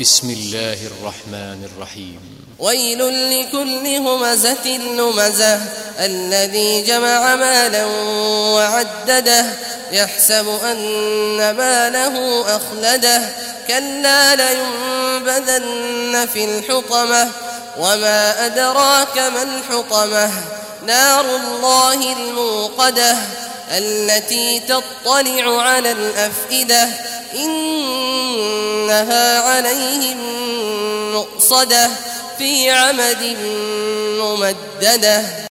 بسم الله الرحمن الرحيم ويل لكل همزة لمزة الذي جمع مالا وعدده يحسب أن ماله أخلده كلا لينبذن في الحطمة وما أدراك ما الحطمة نار الله الموقدة التي تطلع على الأفئدة إنها عليهم مؤصدة في عمد ممددة.